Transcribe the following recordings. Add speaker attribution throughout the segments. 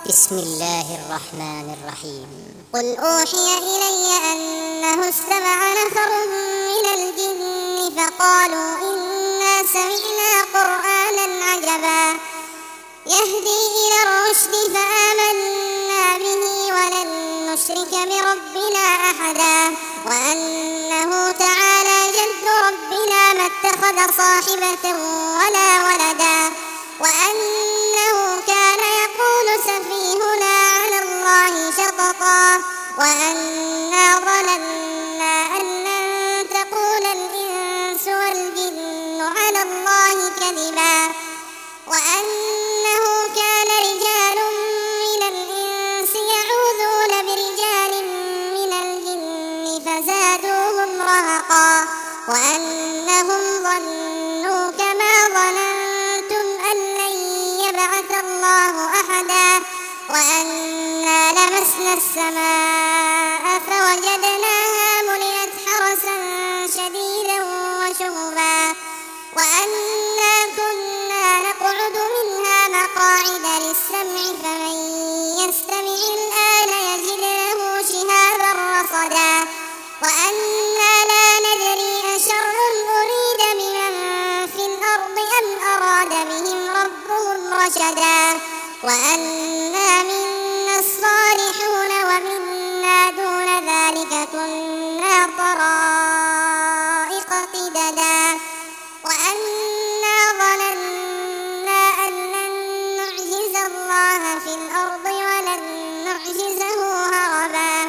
Speaker 1: بسم الله الرحمن الرحيم. قل أوحي إلي أنه استمع نفر من الجن فقالوا إنا سمعنا قرآنا عجبا يهدي إلى الرشد فآمنا به ولن نشرك بربنا أحدا وأنه تعالى جد ربنا ما اتخذ صاحبة ولا ولدا وأنه كان يقول سفيهنا على الله شططا وأنا ظننا أن لن تقول الإنس والجن على الله كذبا وأنه كان رجال من الإنس يعوذون برجال من الجن فزادوهم رهقا وأنهم ظنوا كما ظننتم أن لن يبعث الله أحدا وأنا لمسنا السماء فوجدناها ملئت حرسا شديدا وشهبا وأنا كنا نقعد منها مقاعد للسمع فمن يستمع الآن يجد له شهابا رصدا وأنا لا ندري أشر أريد بمن في الأرض أم أراد بهم ربهم رشدا وأنا منا الصالحون ومنا دون ذلك كنا طرائق قددا وأنا ظننا أن لن نعجز الله في الأرض ولن نعجزه هربا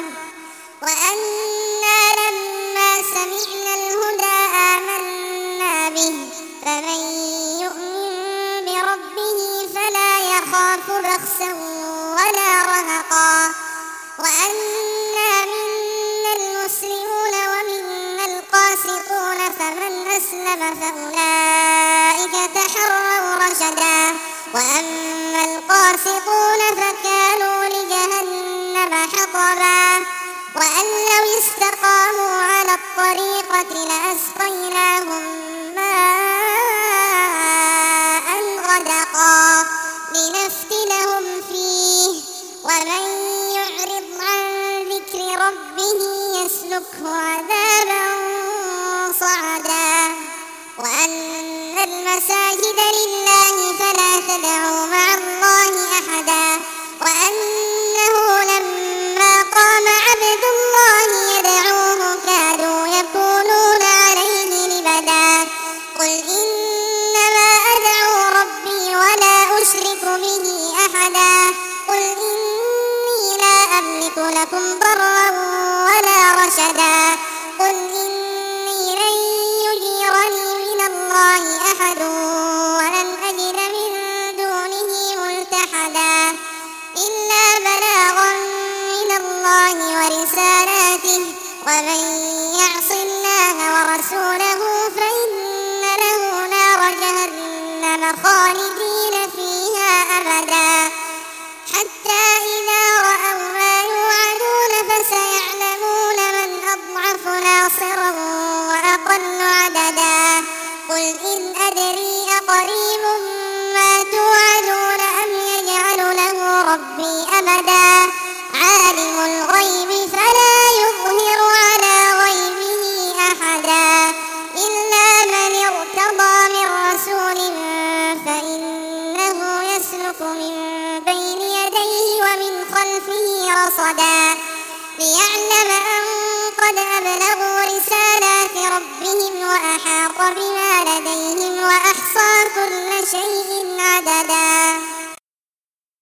Speaker 1: وأنا لما سمعنا الهدى آمنا به فمن يؤمن بربه فلا يخاف بخسا ولا رهقا وأنا منا المسلمون ومنا القاسطون فمن أسلم فأولئك تحروا رشدا وأما القاسطون فكانوا لجهنم حطبا وأن لو استقاموا على الطريقة لأسقيناهم ماء غدقا لنفتنهم فيه ومن يعرض عن ذكر ربه يسلكه عذابا صعدا وأن المساجد لله فلا تدعوا مع الله أحدا وأنه لما قام عبد الله يدعوه كادوا يكونون عليه لبدا قل إنما أدعو ربي ولا أشرك به أحدا قل إني لا أملك لكم ضرا ولا رشدا قل إني لن يجيرني من الله أحد ولن أجد من دونه ملتحدا إلا بلاغا من الله ورسالاته ومن يعص الله ورسوله فإن له نار جهنم خالدين فيها أبدا حتى إذا رأوا ما يوعدون فسيعلمون من أضعف ناصرا وأقل عددا قل إن أدري أقريب ما توعدون أم يجعل له ربي أمدا عالم الغيب فلا يظهر على غيبه أحدا إلا من ارتضى من رسول فإنه يسلك من بين يديه ومن خلفه رصدا ليعلم أن قد أبلغوا رسالات ربهم وأحاط بما لديهم وأحصى كل شيء عددا